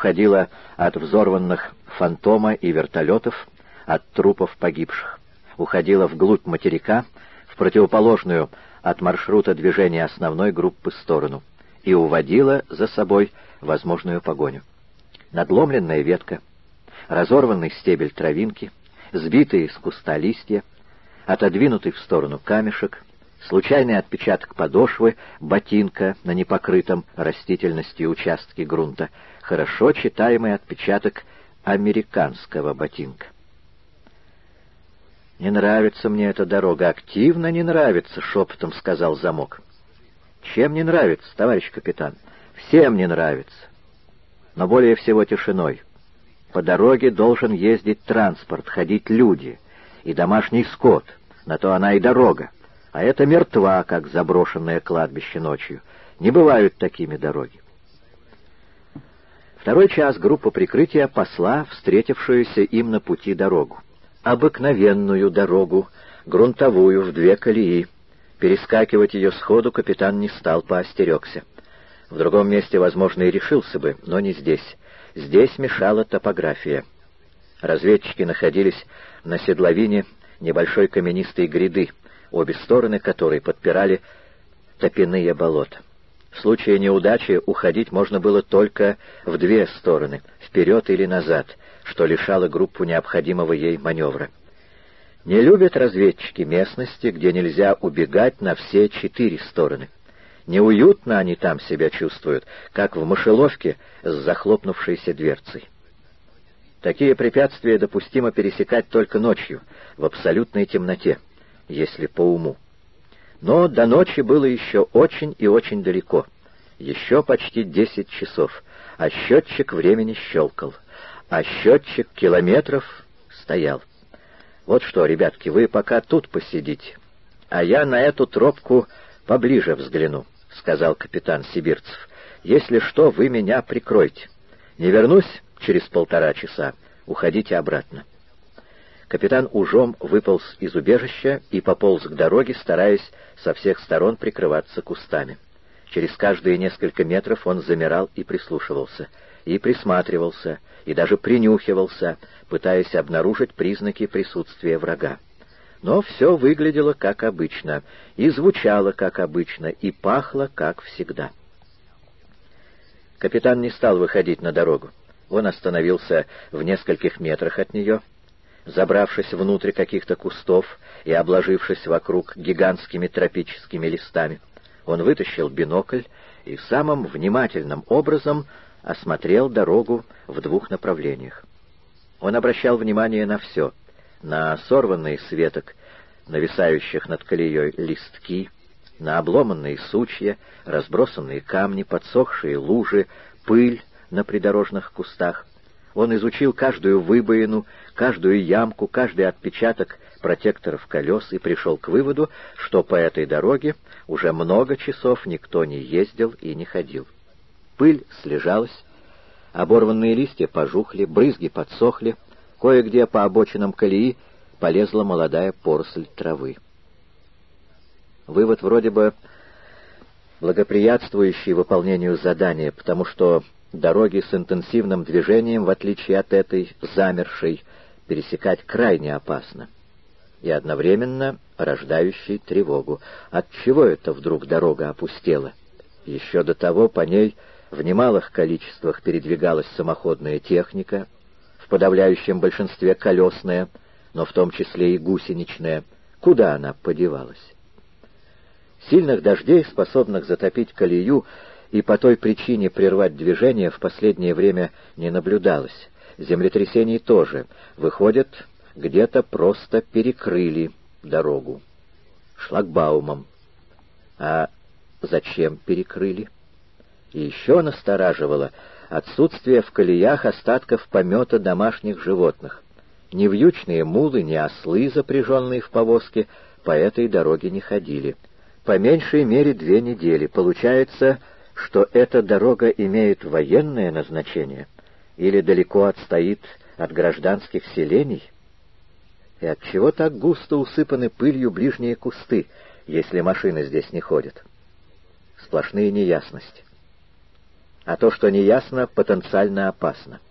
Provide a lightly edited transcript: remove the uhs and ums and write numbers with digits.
уходила от взорванных «Фантома» и вертолетов, от трупов погибших. Уходила вглубь материка, в противоположную от маршрута движения основной группы сторону, и уводила за собой возможную погоню. Надломленная ветка, разорванный стебель травинки, сбитые с куста листья, отодвинутый в сторону камешек, случайный отпечаток подошвы ботинка на непокрытом растительностью участке грунта, хорошо читаемый отпечаток американского ботинка. «Не нравится мне эта дорога, активно не нравится», — шепотом сказал Замок. «Чем не нравится, товарищ капитан?» «Всем не нравится, но более всего тишиной. По дороге должен ездить транспорт, ходить люди и домашний скот, на то она и дорога. А это мертва, как заброшенное кладбище ночью. Не бывают такими дороги». Второй час группа прикрытия пасла встретившуюся им на пути дорогу. Обыкновенную дорогу, грунтовую, в 2 колеи. Перескакивать ее сходу капитан не стал, поостерегся. В другом месте, возможно, и решился бы, но не здесь. Здесь мешала топография. Разведчики находились на седловине небольшой каменистой гряды, обе стороны которой подпирали топяные болота. В случае неудачи уходить можно было только в 2 стороны, вперед или назад, что лишало группу необходимого ей маневра. Не любят разведчики местности, где нельзя убегать на все 4 стороны. Неуютно они там себя чувствуют, как в мышеловке с захлопнувшейся дверцей. Такие препятствия допустимо пересекать только ночью, в абсолютной темноте, если по уму. Но до ночи было еще очень и очень далеко, еще почти 10 часов, а счетчик времени щелкал, а счетчик километров стоял. «Вот что, ребятки, вы пока тут посидите, а я на эту тропку поближе взгляну», — сказал капитан Сибирцев. «Если что, вы меня прикройте. Не вернусь через 1,5 часа, уходите обратно». Капитан ужом выполз из убежища и пополз к дороге, стараясь со всех сторон прикрываться кустами. Через каждые несколько метров он замирал и прислушивался, и присматривался, и даже принюхивался, пытаясь обнаружить признаки присутствия врага. Но все выглядело как обычно, и звучало как обычно, и пахло как всегда. Капитан не стал выходить на дорогу. Он остановился в нескольких метрах от нее, забравшись внутрь каких-то кустов и обложившись вокруг гигантскими тропическими листами. Он вытащил бинокль и самым внимательным образом осмотрел дорогу в 2 направлениях. Он обращал внимание на все: на сорванные с веток, нависающих над колеей листки, на обломанные сучья, разбросанные камни, подсохшие лужи, пыль на придорожных кустах. Он изучил каждую выбоину, каждую ямку, каждый отпечаток протекторов колес и пришел к выводу, что по этой дороге уже много часов никто не ездил и не ходил. Пыль слежалась, оборванные листья пожухли, брызги подсохли, кое-где по обочинам колеи полезла молодая поросль травы. Вывод вроде бы благоприятствующий выполнению задания, потому что дороги с интенсивным движением, в отличие от этой замершей, пересекать крайне опасно, и одновременно рождающий тревогу. Отчего это вдруг дорога опустела? Еще до того по ней в немалых количествах передвигалась самоходная техника, в подавляющем большинстве колесная, но в том числе и гусеничная. Куда она подевалась? Сильных дождей, способных затопить колею и по той причине прервать движение, в последнее время не наблюдалось. Землетрясений тоже. Выходят, где-то просто перекрыли дорогу шлагбаумом. А зачем перекрыли? И еще настораживало отсутствие в колеях остатков помета домашних животных. Ни вьючные мулы, ни ослы, запряженные в повозке, по этой дороге не ходили. По меньшей мере 2 недели. Получается, что эта дорога имеет военное назначение или далеко отстоит от гражданских селений? И отчего так густо усыпаны пылью ближние кусты, если машины здесь не ходят? Сплошные неясности. а то, что неясно, потенциально опасно.